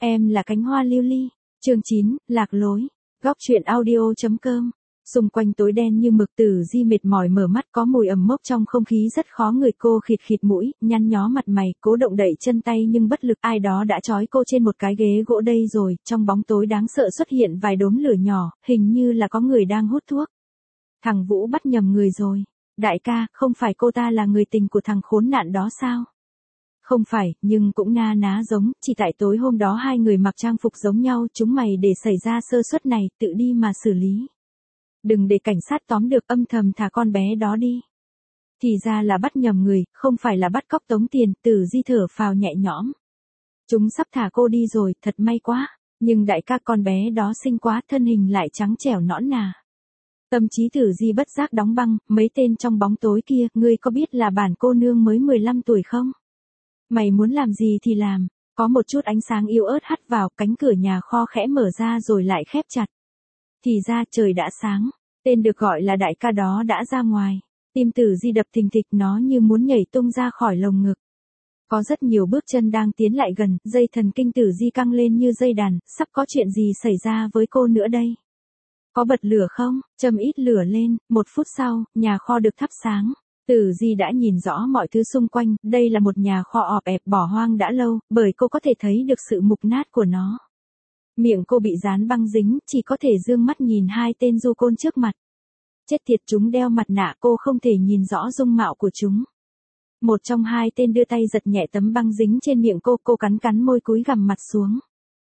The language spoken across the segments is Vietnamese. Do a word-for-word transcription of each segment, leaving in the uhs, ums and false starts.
Em là cánh hoa lưu ly. Chương chín, lạc lối. Góc truyện audio chấm com. Xung quanh tối đen như mực, Tử Di mệt mỏi mở mắt, có mùi ẩm mốc trong không khí rất khó ngửi. Cô khịt khịt mũi, nhăn nhó mặt mày, cố động đậy chân tay nhưng bất lực. Ai đó đã trói cô trên một cái ghế gỗ đây rồi. Trong bóng tối đáng sợ xuất hiện vài đốm lửa nhỏ, hình như là có người đang hút thuốc. Thằng Vũ bắt nhầm người rồi. Đại ca, không phải cô ta là người tình của thằng khốn nạn đó sao? Không phải, nhưng cũng na ná giống, chỉ tại tối hôm đó hai người mặc trang phục giống nhau, chúng mày để xảy ra sơ suất này, tự đi mà xử lý. Đừng để cảnh sát tóm được, âm thầm thả con bé đó đi. Thì ra là bắt nhầm người, không phải là bắt cóc tống tiền. Tử Di thở phào nhẹ nhõm. Chúng sắp thả cô đi rồi, thật may quá. Nhưng đại ca, con bé đó xinh quá, thân hình lại trắng trẻo nõn nà. Tâm trí Tử Di bất giác đóng băng. Mấy tên trong bóng tối kia, ngươi có biết là bản cô nương mới mười lăm tuổi không? Mày muốn làm gì thì làm. Có một chút ánh sáng yếu ớt hắt vào, cánh cửa nhà kho khẽ mở ra rồi lại khép chặt. Thì ra trời đã sáng, tên được gọi là đại ca đó đã ra ngoài. Tim Tử Di đập thình thịch, nó như muốn nhảy tung ra khỏi lồng ngực. Có rất nhiều bước chân đang tiến lại gần, dây thần kinh Tử Di căng lên như dây đàn, sắp có chuyện gì xảy ra với cô nữa đây. Có bật lửa không? Châm ít lửa lên. Một phút sau, nhà kho được thắp sáng. Tử Di đã nhìn rõ mọi thứ xung quanh, đây là một nhà kho ọp ẹp bỏ hoang đã lâu, bởi cô có thể thấy được sự mục nát của nó. Miệng cô bị dán băng dính, chỉ có thể dương mắt nhìn hai tên du côn trước mặt. Chết tiệt, chúng đeo mặt nạ, cô không thể nhìn rõ dung mạo của chúng. Một trong hai tên đưa tay giật nhẹ tấm băng dính trên miệng cô, cô cắn cắn môi cúi gằm mặt xuống.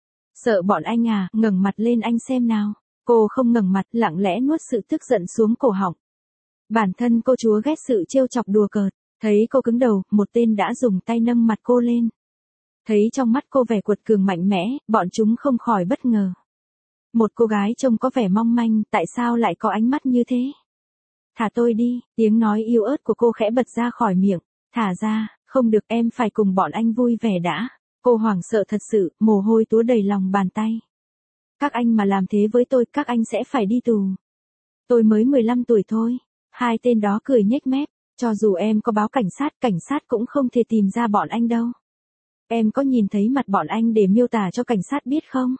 Sợ bọn anh à, ngẩng mặt lên anh xem nào. Cô không ngẩng mặt, lặng lẽ nuốt sự tức giận xuống cổ họng. Bản thân cô chúa ghét sự trêu chọc đùa cợt. Thấy cô cứng đầu, một tên đã dùng tay nâng mặt cô lên. Thấy trong mắt cô vẻ cuột cường mạnh mẽ, bọn chúng không khỏi bất ngờ. Một cô gái trông có vẻ mong manh, tại sao lại có ánh mắt như thế? Thả tôi đi, tiếng nói yếu ớt của cô khẽ bật ra khỏi miệng. Thả ra, không được, em phải cùng bọn anh vui vẻ đã. Cô hoảng sợ thật sự, mồ hôi túa đầy lòng bàn tay. Các anh mà làm thế với tôi, các anh sẽ phải đi tù. Tôi mới mười lăm tuổi thôi. Hai tên đó cười nhếch mép. Cho dù em có báo cảnh sát, cảnh sát cũng không thể tìm ra bọn anh đâu. Em có nhìn thấy mặt bọn anh để miêu tả cho cảnh sát biết không?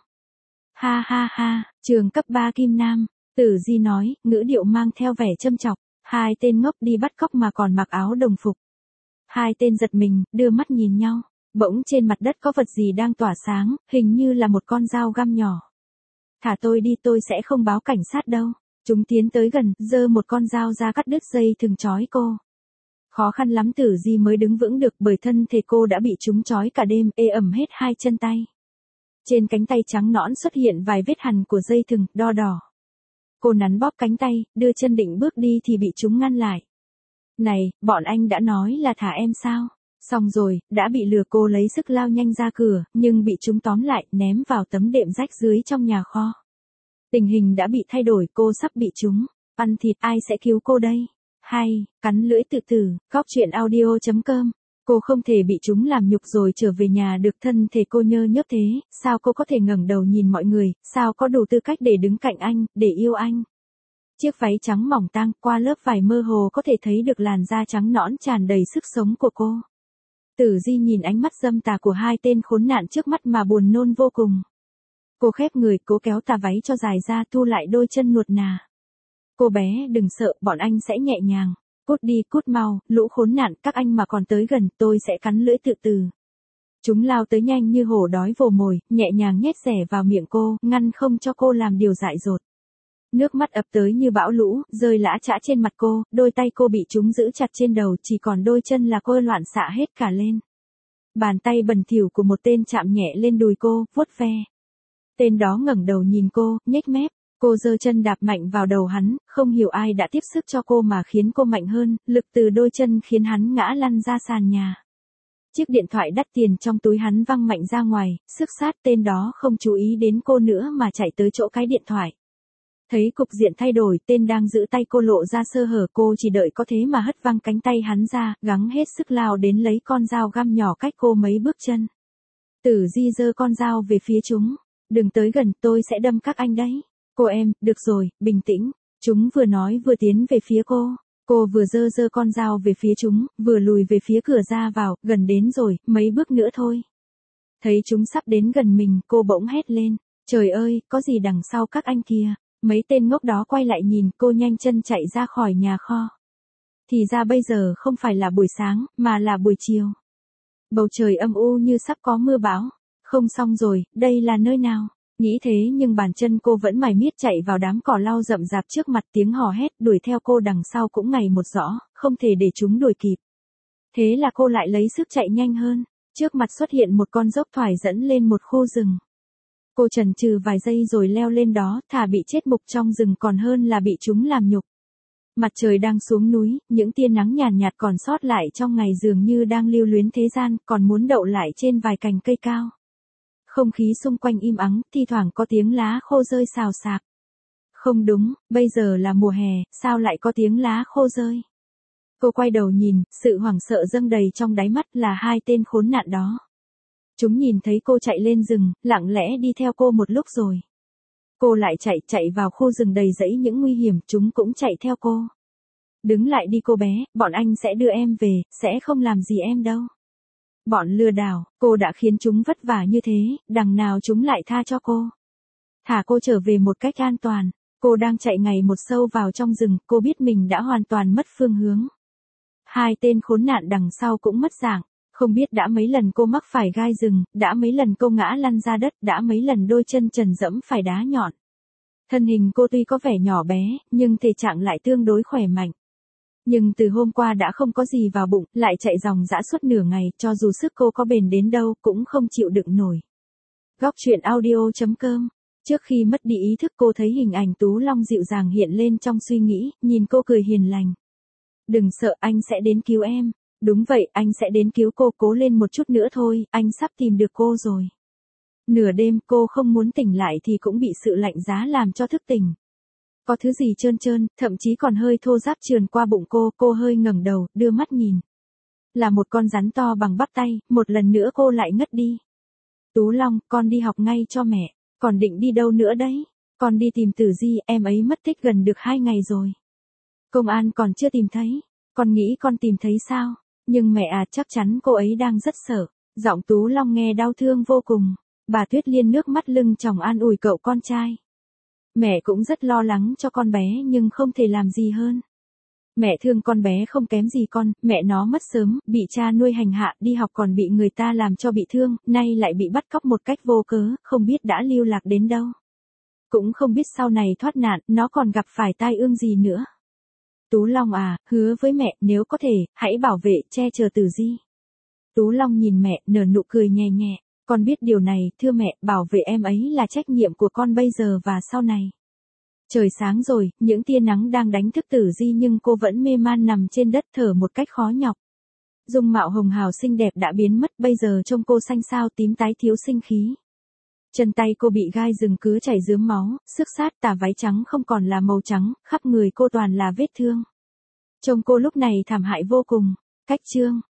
Ha ha ha, trường cấp ba Kim Nam. Tử Di nói, ngữ điệu mang theo vẻ châm chọc. Hai tên ngốc đi bắt cóc mà còn mặc áo đồng phục. Hai tên giật mình, đưa mắt nhìn nhau. Bỗng trên mặt đất có vật gì đang tỏa sáng, hình như là một con dao găm nhỏ. Thả tôi đi, tôi sẽ không báo cảnh sát đâu. Chúng tiến tới gần, giơ một con dao ra cắt đứt dây thừng trói cô. Khó khăn lắm Tử Di mới đứng vững được, bởi thân thể cô đã bị chúng trói cả đêm, ê ẩm hết hai chân tay. Trên cánh tay trắng nõn xuất hiện vài vết hằn của dây thừng, đo đỏ. Cô nắn bóp cánh tay, đưa chân định bước đi thì bị chúng ngăn lại. Này, bọn anh đã nói là thả em sao? Xong rồi, đã bị lừa. Cô lấy sức lao nhanh ra cửa, nhưng bị chúng tóm lại, ném vào tấm đệm rách dưới trong nhà kho. Tình hình đã bị thay đổi, cô sắp bị chúng ăn thịt, ai sẽ cứu cô đây? Hay, cắn lưỡi tự tử. Góc truyện audio chấm com. Cô không thể bị chúng làm nhục rồi trở về nhà được, thân thể cô nhơ nhớp thế, sao cô có thể ngẩng đầu nhìn mọi người, sao có đủ tư cách để đứng cạnh anh, để yêu anh? Chiếc váy trắng mỏng tang, qua lớp vải mơ hồ có thể thấy được làn da trắng nõn tràn đầy sức sống của cô. Tử Di nhìn ánh mắt dâm tà của hai tên khốn nạn trước mắt mà buồn nôn vô cùng. Cô khép người, cố kéo tà váy cho dài ra, thu lại đôi chân nuột nà. Cô bé, đừng sợ, bọn anh sẽ nhẹ nhàng. Cút đi, cút mau, lũ khốn nạn, các anh mà còn tới gần, tôi sẽ cắn lưỡi tự tử. Chúng lao tới nhanh như hổ đói vồ mồi, nhẹ nhàng nhét rẻ vào miệng cô, ngăn không cho cô làm điều dại dột. Nước mắt ập tới như bão lũ, rơi lã chã trên mặt cô, đôi tay cô bị chúng giữ chặt trên đầu, chỉ còn đôi chân là cô loạn xạ hết cả lên. Bàn tay bẩn thỉu của một tên chạm nhẹ lên đùi cô, vuốt ve. Tên đó ngẩng đầu nhìn cô, nhếch mép. Cô giơ chân đạp mạnh vào đầu hắn, không hiểu ai đã tiếp sức cho cô mà khiến cô mạnh hơn, lực từ đôi chân khiến hắn ngã lăn ra sàn nhà. Chiếc điện thoại đắt tiền trong túi hắn văng mạnh ra ngoài, sức sát. Tên đó không chú ý đến cô nữa mà chạy tới chỗ cái điện thoại. Thấy cục diện thay đổi, tên đang giữ tay cô lộ ra sơ hở, cô chỉ đợi có thế mà hất văng cánh tay hắn ra, gắng hết sức lao đến lấy con dao găm nhỏ cách cô mấy bước chân. Tử Di giơ con dao về phía chúng. Đừng tới gần, tôi sẽ đâm các anh đấy. Cô em, được rồi, bình tĩnh. Chúng vừa nói vừa tiến về phía cô. Cô vừa giơ giơ con dao về phía chúng, vừa lùi về phía cửa ra vào, gần đến rồi, mấy bước nữa thôi. Thấy chúng sắp đến gần mình, cô bỗng hét lên. Trời ơi, có gì đằng sau các anh kia? Mấy tên ngốc đó quay lại nhìn, cô nhanh chân chạy ra khỏi nhà kho. Thì ra bây giờ không phải là buổi sáng, mà là buổi chiều. Bầu trời âm u như sắp có mưa bão. Không xong rồi, đây là nơi nào? Nghĩ thế nhưng bàn chân cô vẫn mải miết chạy vào đám cỏ lau rậm rạp trước mặt, tiếng hò hét đuổi theo cô đằng sau cũng ngày một rõ, không thể để chúng đuổi kịp. Thế là cô lại lấy sức chạy nhanh hơn. Trước mặt xuất hiện một con dốc thoải dẫn lên một khu rừng. Cô chần chừ vài giây rồi leo lên đó, thà bị chết mục trong rừng còn hơn là bị chúng làm nhục. Mặt trời đang xuống núi, những tia nắng nhàn nhạt, nhạt còn sót lại trong ngày dường như đang lưu luyến thế gian, còn muốn đậu lại trên vài cành cây cao. Không khí xung quanh im ắng, thi thoảng có tiếng lá khô rơi xào xạc. Không đúng, bây giờ là mùa hè, sao lại có tiếng lá khô rơi? Cô quay đầu nhìn, sự hoảng sợ dâng đầy trong đáy mắt là hai tên khốn nạn đó. Chúng nhìn thấy cô chạy lên rừng, lặng lẽ đi theo cô một lúc rồi. Cô lại chạy, chạy vào khu rừng đầy rẫy những nguy hiểm, chúng cũng chạy theo cô. Đứng lại đi cô bé, bọn anh sẽ đưa em về, sẽ không làm gì em đâu. Bọn lừa đảo, cô đã khiến chúng vất vả như thế, đằng nào chúng lại tha cho cô. Thả cô trở về một cách an toàn. Cô đang chạy ngày một sâu vào trong rừng, cô biết mình đã hoàn toàn mất phương hướng. Hai tên khốn nạn đằng sau cũng mất dạng. Không biết đã mấy lần cô mắc phải gai rừng, đã mấy lần cô ngã lăn ra đất, đã mấy lần đôi chân trần dẫm phải đá nhọn. Thân hình cô tuy có vẻ nhỏ bé, nhưng thể trạng lại tương đối khỏe mạnh. Nhưng từ hôm qua đã không có gì vào bụng, lại chạy ròng rã suốt nửa ngày, cho dù sức cô có bền đến đâu, cũng không chịu đựng nổi. Góc truyện audio chấm com. Trước khi mất đi ý thức cô thấy hình ảnh Tú Long dịu dàng hiện lên trong suy nghĩ, nhìn cô cười hiền lành. Đừng sợ, anh sẽ đến cứu em. Đúng vậy, anh sẽ đến cứu cô, cố lên một chút nữa thôi, anh sắp tìm được cô rồi. Nửa đêm cô không muốn tỉnh lại thì cũng bị sự lạnh giá làm cho thức tỉnh. Có thứ gì trơn trơn, thậm chí còn hơi thô ráp trườn qua bụng cô, cô hơi ngẩng đầu, đưa mắt nhìn. Là một con rắn to bằng bắp tay, một lần nữa cô lại ngất đi. Tú Long, con đi học ngay cho mẹ, còn định đi đâu nữa đấy? Con đi tìm Tử Di, em ấy mất tích gần được hai ngày rồi. Công an còn chưa tìm thấy, con nghĩ con tìm thấy sao? Nhưng mẹ à, chắc chắn cô ấy đang rất sợ. Giọng Tú Long nghe đau thương vô cùng. Bà Tuyết Liên nước mắt lưng tròng an ủi cậu con trai. Mẹ cũng rất lo lắng cho con bé nhưng không thể làm gì hơn. Mẹ thương con bé không kém gì con, mẹ nó mất sớm, bị cha nuôi hành hạ, đi học còn bị người ta làm cho bị thương, nay lại bị bắt cóc một cách vô cớ, không biết đã lưu lạc đến đâu. Cũng không biết sau này thoát nạn, nó còn gặp phải tai ương gì nữa. Tú Long à, hứa với mẹ, nếu có thể, hãy bảo vệ, che chở Tử Di. Tú Long nhìn mẹ, nở nụ cười nhẹ nhẹ. Con biết điều này, thưa mẹ, bảo vệ em ấy là trách nhiệm của con bây giờ và sau này. Trời sáng rồi, những tia nắng đang đánh thức Tử Di nhưng cô vẫn mê man nằm trên đất thở một cách khó nhọc. Dung mạo hồng hào xinh đẹp đã biến mất, bây giờ trông cô xanh xao tím tái thiếu sinh khí. Chân tay cô bị gai rừng cứ chảy rướm máu, xước sát, tà váy trắng không còn là màu trắng, khắp người cô toàn là vết thương. Trông cô lúc này thảm hại vô cùng. Cách chương